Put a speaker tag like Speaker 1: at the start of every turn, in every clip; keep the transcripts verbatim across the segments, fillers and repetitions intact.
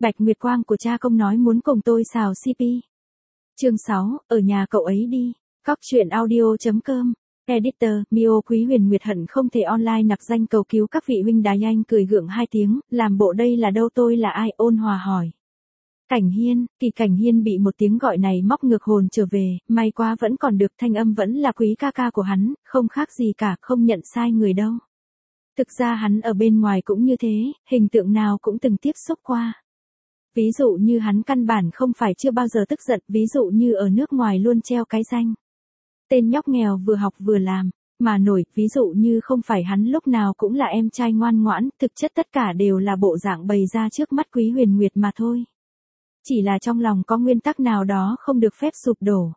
Speaker 1: Bạch Nguyệt Quang của cha công nói muốn cùng tôi xào xê pê. Chương sáu, ở nhà cậu ấy đi. Cóc truyện audio chấm com. Editor, Mio Quý Huyền Nguyệt hận không thể online nặc danh cầu cứu các vị huynh đài. Anh cười gượng hai tiếng, làm bộ đây là đâu tôi là ai, ôn hòa hỏi. Cảnh Hiên, Kỳ Cảnh Hiên bị một tiếng gọi này móc ngược hồn trở về, may quá vẫn còn được, thanh âm vẫn là Quý ca ca của hắn, không khác gì cả, không nhận sai người đâu. Thực ra hắn ở bên ngoài cũng như thế, hình tượng nào cũng từng tiếp xúc qua. Ví dụ như hắn căn bản không phải chưa bao giờ tức giận, ví dụ như ở nước ngoài luôn treo cái danh tên nhóc nghèo vừa học vừa làm, mà nổi, ví dụ như không phải hắn lúc nào cũng là em trai ngoan ngoãn, thực chất tất cả đều là bộ dạng bày ra trước mắt Quý Huyền Nguyệt mà thôi. Chỉ là trong lòng có nguyên tắc nào đó không được phép sụp đổ.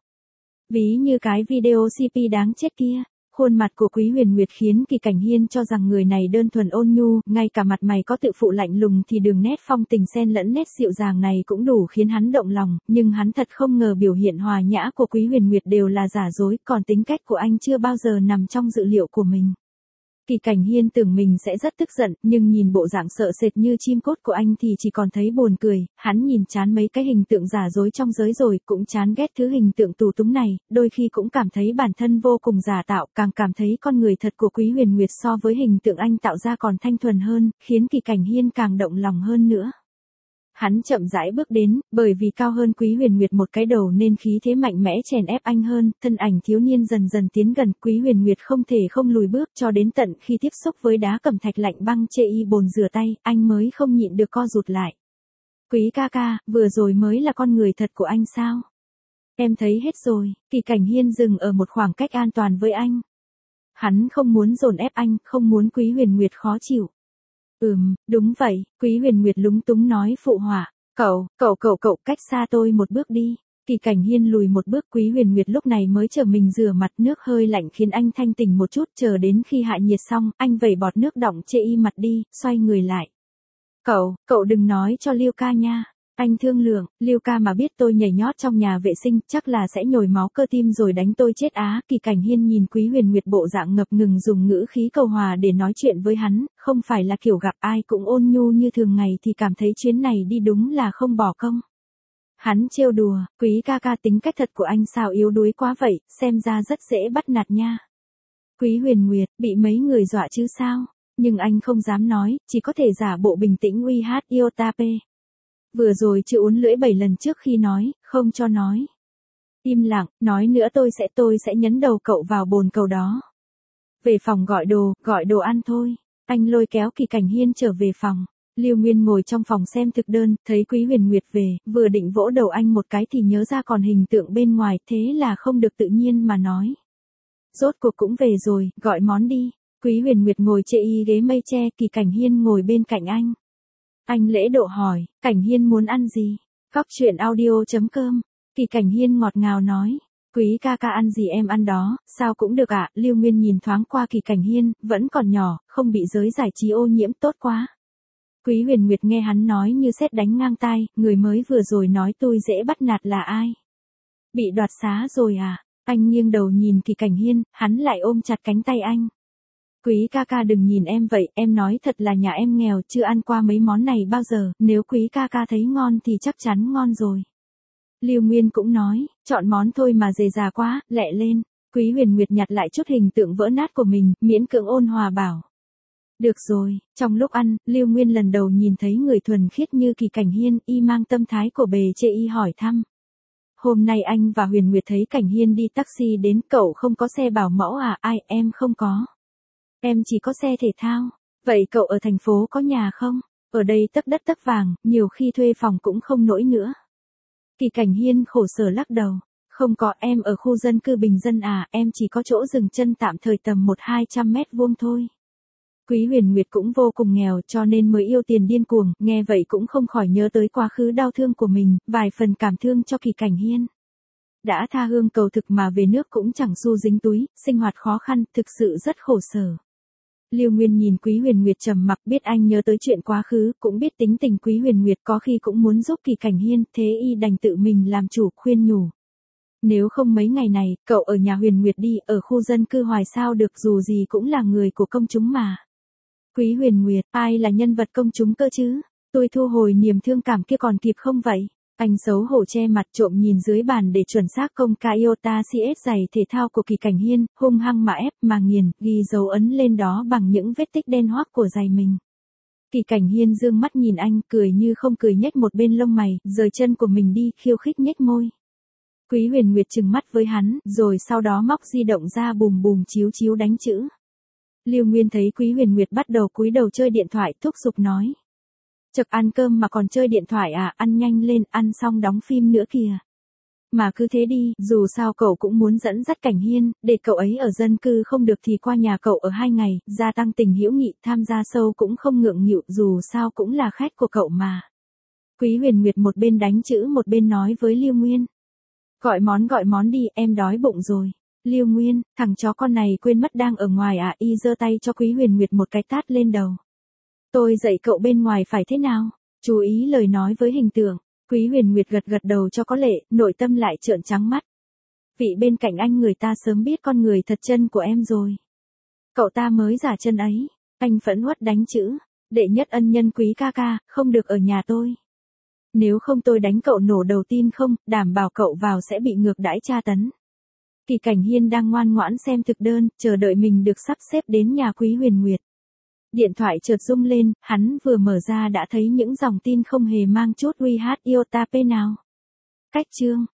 Speaker 1: Ví như cái video xê pê đáng chết kia, khuôn mặt của Quý Huyền Nguyệt khiến Kỳ Cảnh Hiên cho rằng người này đơn thuần ôn nhu, ngay cả mặt mày có tự phụ lạnh lùng thì đường nét phong tình xen lẫn nét dịu dàng này cũng đủ khiến hắn động lòng, nhưng hắn thật không ngờ biểu hiện hòa nhã của Quý Huyền Nguyệt đều là giả dối, còn tính cách của anh chưa bao giờ nằm trong dự liệu của mình. Kỳ Cảnh Hiên tưởng mình sẽ rất tức giận, nhưng nhìn bộ dạng sợ sệt như chim cốt của anh thì chỉ còn thấy buồn cười, hắn nhìn chán mấy cái hình tượng giả dối trong giới rồi, cũng chán ghét thứ hình tượng tù túng này, đôi khi cũng cảm thấy bản thân vô cùng giả tạo, càng cảm thấy con người thật của Quý Huyền Nguyệt so với hình tượng anh tạo ra còn thanh thuần hơn, khiến Kỳ Cảnh Hiên càng động lòng hơn nữa. Hắn chậm rãi bước đến, bởi vì cao hơn Quý Huyền Nguyệt một cái đầu nên khí thế mạnh mẽ chèn ép anh hơn, thân ảnh thiếu niên dần dần tiến gần, Quý Huyền Nguyệt không thể không lùi bước cho đến tận khi tiếp xúc với đá cẩm thạch lạnh băng chê y bồn rửa tay, anh mới không nhịn được co rụt lại. Quý ca ca, vừa rồi mới là con người thật của anh sao? Em thấy hết rồi. Kỳ Cảnh Hiên dừng ở một khoảng cách an toàn với anh. Hắn không muốn dồn ép anh, không muốn Quý Huyền Nguyệt khó chịu. Ừm, đúng vậy, Quý Huyền Nguyệt lúng túng nói phụ họa. Cậu, cậu cậu cậu cách xa tôi một bước đi. Kỳ Cảnh Hiên lùi một bước, Quý Huyền Nguyệt lúc này mới chờ mình rửa mặt, nước hơi lạnh khiến anh thanh tỉnh một chút, chờ đến khi hạ nhiệt xong, anh vẩy bọt nước đọng chê y mặt đi, xoay người lại. Cậu, cậu đừng nói cho Liêu ca nha. Anh thương lượng, Liêu ca mà biết tôi nhảy nhót trong nhà vệ sinh, chắc là sẽ nhồi máu cơ tim rồi đánh tôi chết á. Kỳ Cảnh Hiên nhìn Quý Huyền Nguyệt bộ dạng ngập ngừng dùng ngữ khí cầu hòa để nói chuyện với hắn, không phải là kiểu gặp ai cũng ôn nhu như thường ngày thì cảm thấy chuyến này đi đúng là không bỏ công. Hắn trêu đùa, Quý ca ca tính cách thật của anh sao yếu đuối quá vậy, xem ra rất dễ bắt nạt nha. Quý Huyền Nguyệt, bị mấy người dọa chứ sao? Nhưng anh không dám nói, chỉ có thể giả bộ bình tĩnh uy hát iota p. Vừa rồi chưa uốn lưỡi bảy lần trước khi nói, không cho nói. Im lặng, nói nữa tôi sẽ tôi sẽ nhấn đầu cậu vào bồn cầu đó. Về phòng gọi đồ, gọi đồ ăn thôi. Anh lôi kéo Kỳ Cảnh Hiên trở về phòng. Lưu Nguyên ngồi trong phòng xem thực đơn, thấy Quý Huyền Nguyệt về, vừa định vỗ đầu anh một cái thì nhớ ra còn hình tượng bên ngoài, thế là không được tự nhiên mà nói. Rốt cuộc cũng về rồi, gọi món đi. Quý Huyền Nguyệt ngồi chê y ghế mây tre, Kỳ Cảnh Hiên ngồi bên cạnh anh. Anh lễ độ hỏi, Cảnh Hiên muốn ăn gì? Cóc truyện audio chấm com. Kỳ Cảnh Hiên ngọt ngào nói, Quý ca ca ăn gì em ăn đó, sao cũng được ạ. À? Lưu Nguyên nhìn thoáng qua Kỳ Cảnh Hiên, vẫn còn nhỏ, không bị giới giải trí ô nhiễm, tốt quá. Quý Huyền Nguyệt nghe hắn nói như sét đánh ngang tai, người mới vừa rồi nói tôi dễ bắt nạt là ai? Bị đoạt xá rồi à? Anh nghiêng đầu nhìn Kỳ Cảnh Hiên, hắn lại ôm chặt cánh tay anh. Quý ca ca đừng nhìn em vậy, em nói thật là nhà em nghèo, chưa ăn qua mấy món này bao giờ, nếu Quý ca ca thấy ngon thì chắc chắn ngon rồi. Lưu Nguyên cũng nói, chọn món thôi mà dề già quá, lẹ lên. Quý Huyền Nguyệt nhặt lại chút hình tượng vỡ nát của mình, miễn cưỡng ôn hòa bảo. Được rồi, trong lúc ăn, Lưu Nguyên lần đầu nhìn thấy người thuần khiết như Kỳ Cảnh Hiên, y mang tâm thái của bề chê y hỏi thăm. Hôm nay anh và Huyền Nguyệt thấy Cảnh Hiên đi taxi đến, cậu không có xe bảo mẫu à? Ai, em không có. Em chỉ có xe thể thao. Vậy cậu ở thành phố có nhà không? Ở đây tấp đất tấp vàng, nhiều khi thuê phòng cũng không nổi nữa. Kỳ Cảnh Hiên khổ sở lắc đầu. Không có, em ở khu dân cư bình dân à, em chỉ có chỗ dừng chân tạm thời tầm một hai trăm mét vuông thôi. Quý Huyền Nguyệt cũng vô cùng nghèo cho nên mới yêu tiền điên cuồng, nghe vậy cũng không khỏi nhớ tới quá khứ đau thương của mình, vài phần cảm thương cho Kỳ Cảnh Hiên. Đã tha hương cầu thực mà về nước cũng chẳng xu dính túi, sinh hoạt khó khăn, thực sự rất khổ sở. Lưu Nguyên nhìn Quý Huyền Nguyệt trầm mặc, biết anh nhớ tới chuyện quá khứ, cũng biết tính tình Quý Huyền Nguyệt có khi cũng muốn giúp Kỳ Cảnh Hiên, thế y đành tự mình làm chủ, khuyên nhủ. Nếu không mấy ngày này, cậu ở nhà Huyền Nguyệt đi, ở khu dân cư hoài sao được, dù gì cũng là người của công chúng mà. Quý Huyền Nguyệt, ai là nhân vật công chúng cơ chứ? Tôi thu hồi niềm thương cảm kia còn kịp không vậy? Anh xấu hổ che mặt trộm nhìn dưới bàn để chuẩn xác công ca Iota xê ét giày thể thao của Kỳ Cảnh Hiên, hung hăng mà ép mà nghiền, ghi dấu ấn lên đó bằng những vết tích đen hoác của giày mình. Kỳ Cảnh Hiên dương mắt nhìn anh, cười như không cười nhếch một bên lông mày, rời chân của mình đi, khiêu khích nhếch môi. Quý Huyền Nguyệt trừng mắt với hắn, rồi sau đó móc di động ra bùm bùm chiếu chiếu đánh chữ. Lưu Nguyên thấy Quý Huyền Nguyệt bắt đầu cúi đầu chơi điện thoại, thúc giục nói. Chậc ăn cơm mà còn chơi điện thoại à, ăn nhanh lên, ăn xong đóng phim nữa kìa. Mà cứ thế đi, dù sao cậu cũng muốn dẫn dắt Cảnh Hiên, để cậu ấy ở dân cư không được thì qua nhà cậu ở hai ngày, gia tăng tình hữu nghị, tham gia show cũng không ngượng nghịu, dù sao cũng là khách của cậu mà. Quý Huyền Nguyệt một bên đánh chữ một bên nói với Lưu Nguyên. Gọi món gọi món đi, em đói bụng rồi. Lưu Nguyên, thằng chó con này quên mất đang ở ngoài à, y giơ tay cho Quý Huyền Nguyệt một cái tát lên đầu. Tôi dạy cậu bên ngoài phải thế nào? Chú ý lời nói với hình tượng. Quý Huyền Nguyệt gật gật đầu cho có lệ, nội tâm lại trợn trắng mắt. Vị bên cạnh anh người ta sớm biết con người thật chân của em rồi. Cậu ta mới giả chân ấy. Anh phẫn uất đánh chữ. Đệ nhất ân nhân Quý ca ca, không được ở nhà tôi. Nếu không tôi đánh cậu nổ đầu tin không, đảm bảo cậu vào sẽ bị ngược đãi tra tấn. Kỳ Cảnh Hiên đang ngoan ngoãn xem thực đơn, chờ đợi mình được sắp xếp đến nhà Quý Huyền Nguyệt. Điện thoại chợt rung lên, hắn vừa mở ra đã thấy những dòng tin không hề mang chút uy hát iota p nào. Cách chương